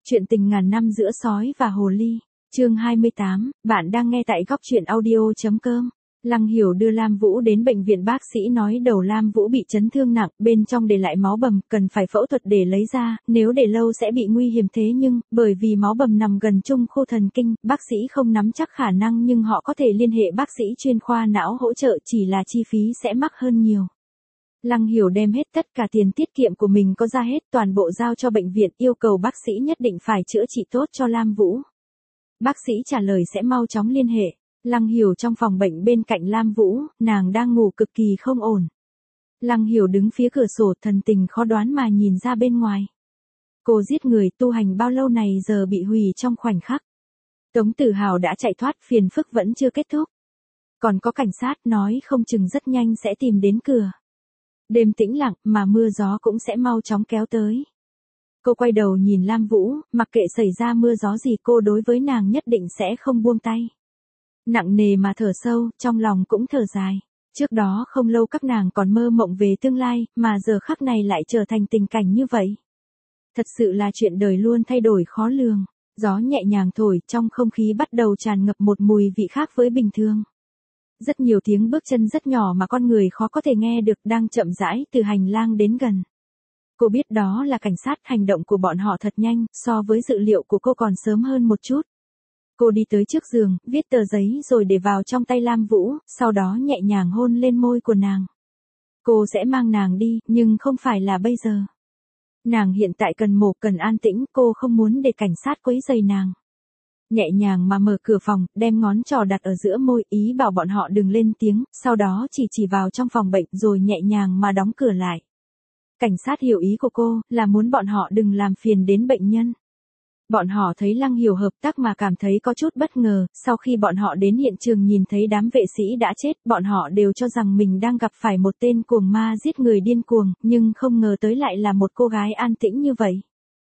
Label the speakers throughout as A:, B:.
A: Chuyện tình ngàn năm giữa sói và hồ ly. Chương 28, bạn đang nghe tại góc truyện audio.com. Lăng Hiểu đưa Lam Vũ đến bệnh viện, bác sĩ nói đầu Lam Vũ bị chấn thương nặng, bên trong để lại máu bầm, cần phải phẫu thuật để lấy ra, nếu để lâu sẽ bị nguy hiểm, thế nhưng, bởi vì máu bầm nằm gần trung khu thần kinh, bác sĩ không nắm chắc khả năng nhưng họ có thể liên hệ bác sĩ chuyên khoa não hỗ trợ, chỉ là chi phí sẽ mắc hơn nhiều. Lăng Hiểu đem hết tất cả tiền tiết kiệm của mình có ra hết, toàn bộ giao cho bệnh viện, yêu cầu bác sĩ nhất định phải chữa trị tốt cho Lam Vũ. Bác sĩ trả lời sẽ mau chóng liên hệ. Lăng Hiểu trong phòng bệnh bên cạnh Lam Vũ, nàng đang ngủ cực kỳ không ổn. Lăng Hiểu đứng phía cửa sổ, thần tình khó đoán mà nhìn ra bên ngoài. Cô giết người tu hành bao lâu này giờ bị hủy trong khoảnh khắc. Tống Tử Hào đã chạy thoát, phiền phức vẫn chưa kết thúc. Còn có cảnh sát nói không chừng rất nhanh sẽ tìm đến cửa. Đêm tĩnh lặng mà mưa gió cũng sẽ mau chóng kéo tới. Cô quay đầu nhìn Lam Vũ, mặc kệ xảy ra mưa gió gì cô đối với nàng nhất định sẽ không buông tay. Nặng nề mà thở sâu, trong lòng cũng thở dài. Trước đó không lâu các nàng còn mơ mộng về tương lai, mà giờ khắc này lại trở thành tình cảnh như vậy. Thật sự là chuyện đời luôn thay đổi khó lường. Gió nhẹ nhàng thổi, trong không khí bắt đầu tràn ngập một mùi vị khác với bình thường. Rất nhiều tiếng bước chân rất nhỏ mà con người khó có thể nghe được đang chậm rãi từ hành lang đến gần. Cô biết đó là cảnh sát, hành động của bọn họ thật nhanh, so với dự liệu của cô còn sớm hơn một chút. Cô đi tới trước giường, viết tờ giấy rồi để vào trong tay Lam Vũ, sau đó nhẹ nhàng hôn lên môi của nàng. Cô sẽ mang nàng đi, nhưng không phải là bây giờ. Nàng hiện tại cần mổ, cần an tĩnh, cô không muốn để cảnh sát quấy rầy nàng. Nhẹ nhàng mà mở cửa phòng, đem ngón trỏ đặt ở giữa môi, ý bảo bọn họ đừng lên tiếng, sau đó chỉ vào trong phòng bệnh rồi nhẹ nhàng mà đóng cửa lại. Cảnh sát hiểu ý của cô, là muốn bọn họ đừng làm phiền đến bệnh nhân. Bọn họ thấy Lăng Hiểu hợp tác mà cảm thấy có chút bất ngờ, sau khi bọn họ đến hiện trường nhìn thấy đám vệ sĩ đã chết, bọn họ đều cho rằng mình đang gặp phải một tên cuồng ma giết người điên cuồng, nhưng không ngờ tới lại là một cô gái an tĩnh như vậy.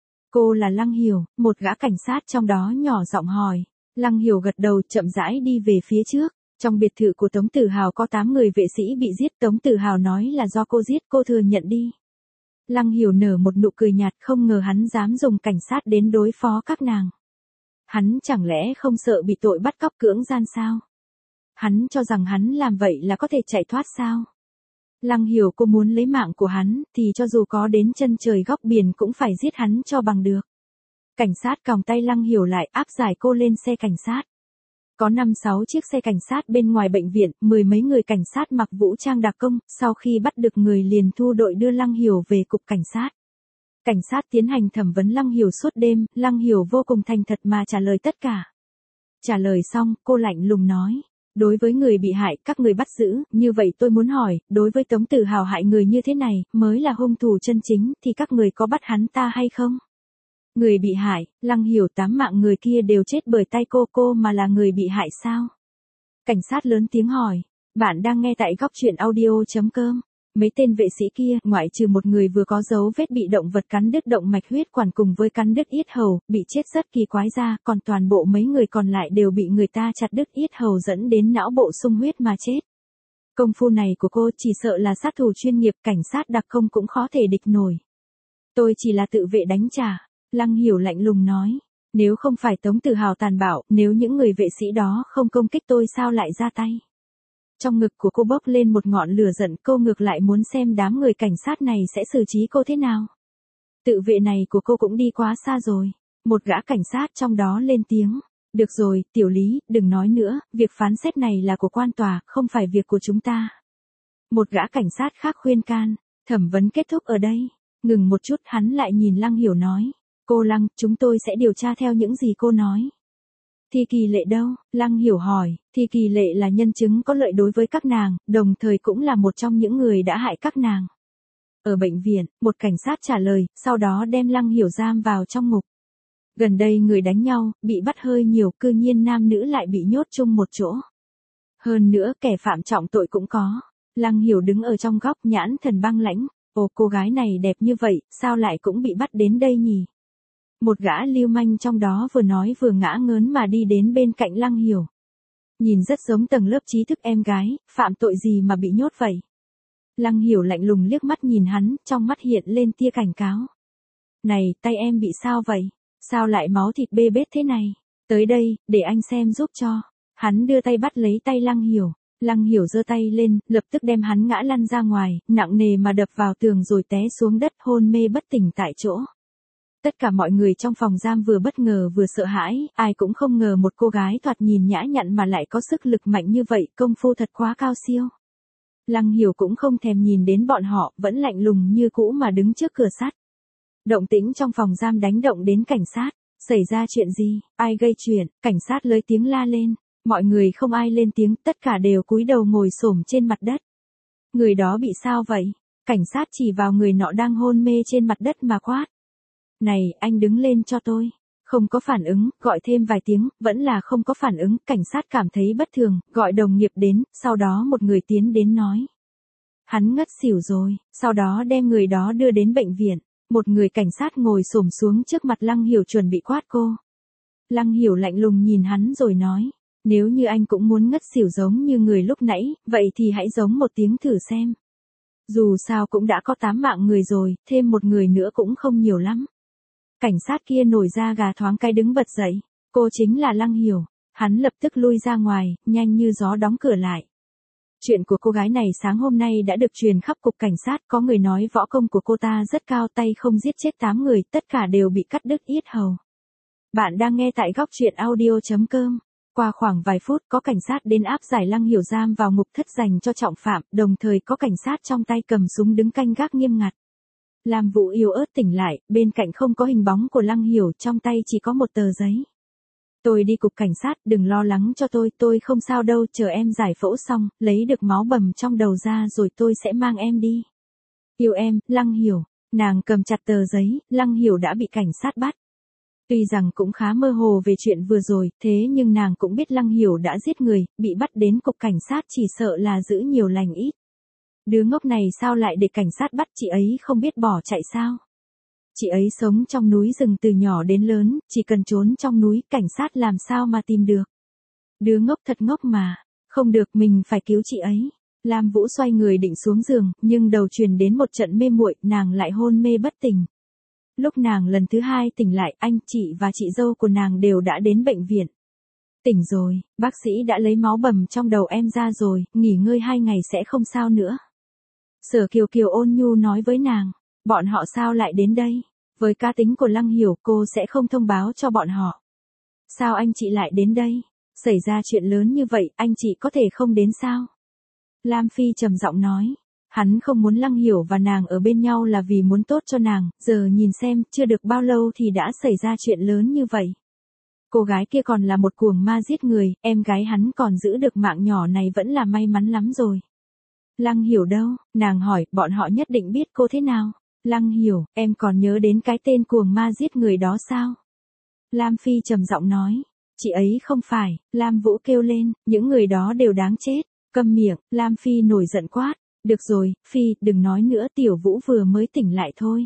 A: Cô là Lăng Hiểu, một gã cảnh sát trong đó nhỏ giọng hỏi. Lăng Hiểu gật đầu, chậm rãi đi về phía trước. Trong biệt thự của Tống Tử Hào có 8 người vệ sĩ bị giết, Tống Tử Hào nói là do cô giết, cô thừa nhận đi. Lăng Hiểu nở một nụ cười nhạt, không ngờ hắn dám dùng cảnh sát đến đối phó các nàng. Hắn chẳng lẽ không sợ bị tội bắt cóc cưỡng gian sao? Hắn cho rằng hắn làm vậy là có thể chạy thoát sao? Lăng Hiểu cô muốn lấy mạng của hắn, thì cho dù có đến chân trời góc biển cũng phải giết hắn cho bằng được. Cảnh sát còng tay Lăng Hiểu lại, áp giải cô lên xe cảnh sát. Có 5-6 chiếc xe cảnh sát bên ngoài bệnh viện, 10 mấy người cảnh sát mặc vũ trang đặc công, sau khi bắt được người liền thu đội đưa Lăng Hiểu về cục cảnh sát. Cảnh sát tiến hành thẩm vấn Lăng Hiểu suốt đêm, Lăng Hiểu vô cùng thành thật mà trả lời tất cả. Trả lời xong, cô lạnh lùng nói. Đối với người bị hại, các người bắt giữ, như vậy tôi muốn hỏi, đối với Tống Tử Hào hại người như thế này, mới là hung thủ chân chính, thì các người có bắt hắn ta hay không? Người bị hại, Lăng Hiểu 8 mạng người kia đều chết bởi tay cô mà là người bị hại sao? Cảnh sát lớn tiếng hỏi, bạn đang nghe tại góc truyện audio.com. Mấy tên vệ sĩ kia, ngoại trừ một người vừa có dấu vết bị động vật cắn đứt động mạch huyết quản cùng với cắn đứt yết hầu, bị chết rất kỳ quái ra, còn toàn bộ mấy người còn lại đều bị người ta chặt đứt yết hầu dẫn đến não bộ sung huyết mà chết. Công phu này của cô chỉ sợ là sát thủ chuyên nghiệp, cảnh sát đặc công cũng khó thể địch nổi. Tôi chỉ là tự vệ đánh trả. Lăng Hiểu lạnh lùng nói, nếu không phải Tống Tử Hào tàn bạo, nếu những người vệ sĩ đó không công kích tôi sao lại ra tay? Trong ngực của cô bốc lên một ngọn lửa giận, cô ngược lại muốn xem đám người cảnh sát này sẽ xử trí cô thế nào. Tự vệ này của cô cũng đi quá xa rồi. Một gã cảnh sát trong đó lên tiếng, được rồi, Tiểu Lý, đừng nói nữa, việc phán xét này là của quan tòa, không phải việc của chúng ta. Một gã cảnh sát khác khuyên can, thẩm vấn kết thúc ở đây. Ngừng một chút hắn lại nhìn Lăng Hiểu nói. Cô Lăng, chúng tôi sẽ điều tra theo những gì cô nói. Thi Kỳ Lệ đâu? Lăng Hiểu hỏi, Thi Kỳ Lệ là nhân chứng có lợi đối với các nàng, đồng thời cũng là một trong những người đã hại các nàng. Ở bệnh viện, một cảnh sát trả lời, sau đó đem Lăng Hiểu giam vào trong ngục. Gần đây người đánh nhau, bị bắt hơi nhiều, cư nhiên nam nữ lại bị nhốt chung một chỗ. Hơn nữa kẻ phạm trọng tội cũng có. Lăng Hiểu đứng ở trong góc, nhãn thần băng lãnh, ồ cô gái này đẹp như vậy, sao lại cũng bị bắt đến đây nhỉ? Một gã lưu manh trong đó vừa nói vừa ngã ngớn mà đi đến bên cạnh Lăng Hiểu. Nhìn rất giống tầng lớp trí thức em gái, phạm tội gì mà bị nhốt vậy? Lăng Hiểu lạnh lùng liếc mắt nhìn hắn, trong mắt hiện lên tia cảnh cáo. Này, tay em bị sao vậy? Sao lại máu thịt bê bết thế này? Tới đây, để anh xem giúp cho. Hắn đưa tay bắt lấy tay Lăng Hiểu. Lăng Hiểu giơ tay lên, lập tức đem hắn ngã lăn ra ngoài, nặng nề mà đập vào tường rồi té xuống đất hôn mê bất tỉnh tại chỗ. Tất cả mọi người trong phòng giam vừa bất ngờ vừa sợ hãi, ai cũng không ngờ một cô gái thoạt nhìn nhã nhặn mà lại có sức lực mạnh như vậy, công phu thật quá cao siêu. Lăng Hiểu cũng không thèm nhìn đến bọn họ, vẫn lạnh lùng như cũ mà đứng trước cửa sắt. Động tĩnh trong phòng giam đánh động đến cảnh sát. Xảy ra chuyện gì, ai gây chuyện, cảnh sát lớn tiếng la lên. Mọi người không ai lên tiếng, tất cả đều cúi đầu ngồi xổm trên mặt đất. Người đó bị sao vậy? Cảnh sát chỉ vào người nọ đang hôn mê trên mặt đất mà quát. Này, anh đứng lên cho tôi. Không có phản ứng, gọi thêm vài tiếng, vẫn là không có phản ứng, cảnh sát cảm thấy bất thường, gọi đồng nghiệp đến, sau đó một người tiến đến nói. Hắn ngất xỉu rồi, sau đó đem người đó đưa đến bệnh viện. Một người cảnh sát ngồi xổm xuống trước mặt Lăng Hiểu chuẩn bị quát cô. Lăng Hiểu lạnh lùng nhìn hắn rồi nói. Nếu như anh cũng muốn ngất xỉu giống như người lúc nãy, vậy thì hãy giống một tiếng thử xem. Dù sao cũng đã có 8 mạng người rồi, thêm một người nữa cũng không nhiều lắm. Cảnh sát kia nổi da gà thoáng cái đứng bật dậy. Cô chính là Lăng Hiểu. Hắn lập tức lui ra ngoài, nhanh như gió đóng cửa lại. Chuyện của cô gái này sáng hôm nay đã được truyền khắp cục cảnh sát, có người nói võ công của cô ta rất cao, tay không giết chết 8 người, tất cả đều bị cắt đứt yết hầu. Bạn đang nghe tại góc truyện audio.com. Qua khoảng vài phút có cảnh sát đến áp giải Lăng Hiểu giam vào ngục thất dành cho trọng phạm, đồng thời có cảnh sát trong tay cầm súng đứng canh gác nghiêm ngặt. Lam Vũ yếu ớt tỉnh lại, bên cạnh không có hình bóng của Lăng Hiểu, trong tay chỉ có một tờ giấy. Tôi đi cục cảnh sát, đừng lo lắng cho tôi không sao đâu, chờ em giải phẫu xong, lấy được máu bầm trong đầu ra rồi tôi sẽ mang em đi. Yêu em, Lăng Hiểu. Nàng cầm chặt tờ giấy, Lăng Hiểu đã bị cảnh sát bắt. Tuy rằng cũng khá mơ hồ về chuyện vừa rồi, thế nhưng nàng cũng biết Lăng Hiểu đã giết người, bị bắt đến cục cảnh sát chỉ sợ là giữ nhiều lành ít. Đứa ngốc này sao lại để cảnh sát bắt, chị ấy không biết bỏ chạy sao? Chị ấy sống trong núi rừng từ nhỏ đến lớn, chỉ cần trốn trong núi, cảnh sát làm sao mà tìm được. Đứa ngốc thật ngốc mà, không được, mình phải cứu chị ấy. Lam Vũ xoay người định xuống giường, nhưng đầu truyền đến một trận mê muội, nàng lại hôn mê bất tỉnh. Lúc nàng lần thứ hai tỉnh lại, anh, chị và chị dâu của nàng đều đã đến bệnh viện. Tỉnh rồi, bác sĩ đã lấy máu bầm trong đầu em ra rồi, nghỉ ngơi 2 ngày sẽ không sao nữa. Sở Kiều Kiều ôn nhu nói với nàng, bọn họ sao lại đến đây? Với cá tính của Lăng Hiểu, cô sẽ không thông báo cho bọn họ. Sao anh chị lại đến đây? Xảy ra chuyện lớn như vậy, anh chị có thể không đến sao? Lam Phi trầm giọng nói. Hắn không muốn Lăng Hiểu và nàng ở bên nhau là vì muốn tốt cho nàng, giờ nhìn xem, chưa được bao lâu thì đã xảy ra chuyện lớn như vậy. Cô gái kia còn là một cuồng ma giết người, em gái hắn còn giữ được mạng nhỏ này vẫn là may mắn lắm rồi. Lăng Hiểu đâu? Nàng hỏi, bọn họ nhất định biết cô thế nào? Lăng Hiểu, em còn nhớ đến cái tên cuồng ma giết người đó sao? Lam Phi trầm giọng nói, chị ấy không phải. Lam Vũ kêu lên, những người đó đều đáng chết. Câm miệng, Lam Phi nổi giận quát. Được rồi, Phi, đừng nói nữa, Tiểu Vũ vừa mới tỉnh lại thôi.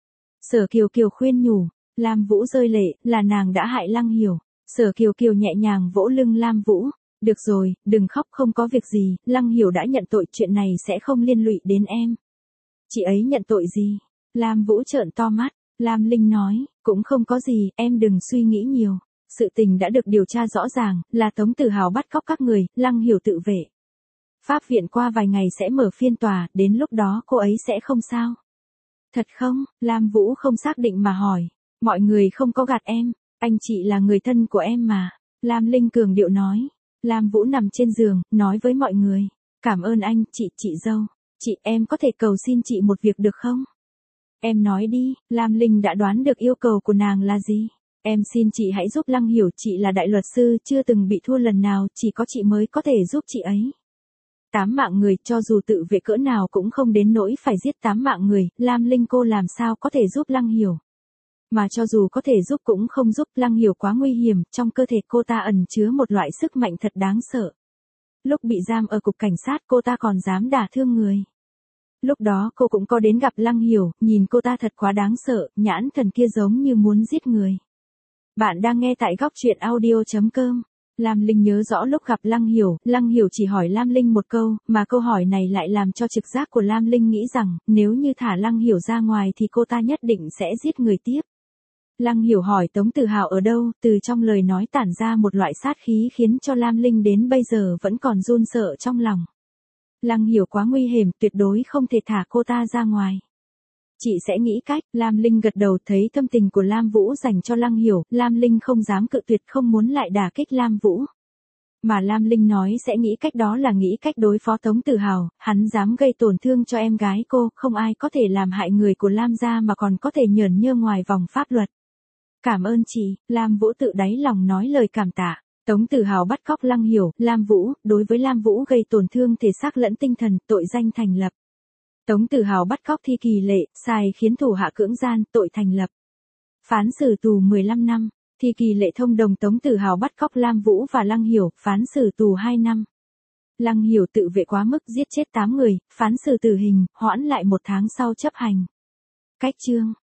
A: Sở Kiều Kiều khuyên nhủ. Lam Vũ rơi lệ, là nàng đã hại Lăng Hiểu. Sở Kiều Kiều nhẹ nhàng vỗ lưng Lam Vũ. Được rồi, đừng khóc, không có việc gì, Lăng Hiểu đã nhận tội, chuyện này sẽ không liên lụy đến em. Chị ấy nhận tội gì? Lam Vũ trợn to mắt. Lam Linh nói, cũng không có gì, em đừng suy nghĩ nhiều. Sự tình đã được điều tra rõ ràng, là Tống Tử Hào bắt cóc các người, Lăng Hiểu tự vệ. Pháp viện qua vài ngày sẽ mở phiên tòa, đến lúc đó cô ấy sẽ không sao. Thật không? Lam Vũ không xác định mà hỏi. Mọi người không có gạt em, anh chị là người thân của em mà. Lam Linh cường điệu nói. Lam Vũ nằm trên giường, nói với mọi người. Cảm ơn anh, chị dâu. Chị, em có thể cầu xin chị một việc được không? Em nói đi, Lam Linh đã đoán được yêu cầu của nàng là gì. Em xin chị hãy giúp Lăng Hiểu, chị là đại luật sư, chưa từng bị thua lần nào, chỉ có chị mới có thể giúp chị ấy. 8 mạng người, cho dù tự vệ cỡ nào cũng không đến nỗi phải giết 8 mạng người, Lam Linh cô làm sao có thể giúp Lăng Hiểu. Mà cho dù có thể giúp cũng không giúp, Lăng Hiểu quá nguy hiểm, trong cơ thể cô ta ẩn chứa một loại sức mạnh thật đáng sợ. Lúc bị giam ở cục cảnh sát cô ta còn dám đả thương người. Lúc đó cô cũng có đến gặp Lăng Hiểu, nhìn cô ta thật quá đáng sợ, nhãn thần kia giống như muốn giết người. Bạn đang nghe tại góc truyện audio.com. Lam Linh nhớ rõ lúc gặp Lăng Hiểu chỉ hỏi Lam Linh một câu, mà câu hỏi này lại làm cho trực giác của Lam Linh nghĩ rằng, nếu như thả Lăng Hiểu ra ngoài thì cô ta nhất định sẽ giết người tiếp. Lăng Hiểu hỏi Tống Tử Hào ở đâu, từ trong lời nói tản ra một loại sát khí khiến cho Lam Linh đến bây giờ vẫn còn run sợ trong lòng. Lăng Hiểu quá nguy hiểm, tuyệt đối không thể thả cô ta ra ngoài. Chị sẽ nghĩ cách, Lam Linh gật đầu, thấy tâm tình của Lam Vũ dành cho Lăng Hiểu, Lam Linh không dám cự tuyệt, không muốn lại đả kích Lam Vũ. Mà Lam Linh nói sẽ nghĩ cách, đó là nghĩ cách đối phó Tống Tử Hào, hắn dám gây tổn thương cho em gái cô, không ai có thể làm hại người của Lam gia mà còn có thể nhởn nhơ ngoài vòng pháp luật. Cảm ơn chị, Lam Vũ tự đáy lòng nói lời cảm tạ. Tống Tử Hào bắt cóc Lăng Hiểu, Lam Vũ, đối với Lam Vũ gây tổn thương thể xác lẫn tinh thần, tội danh thành lập. Tống Tử Hào bắt cóc Thi Kỳ Lệ, sai khiến thủ hạ cưỡng gian, tội thành lập. Phán xử tù 15 năm. Thi Kỳ Lệ thông đồng Tống Tử Hào bắt cóc Lam Vũ và Lăng Hiểu, phán xử tù 2 năm. Lăng Hiểu tự vệ quá mức giết chết 8 người, phán xử tử hình, hoãn lại 1 tháng sau chấp hành. Cách chương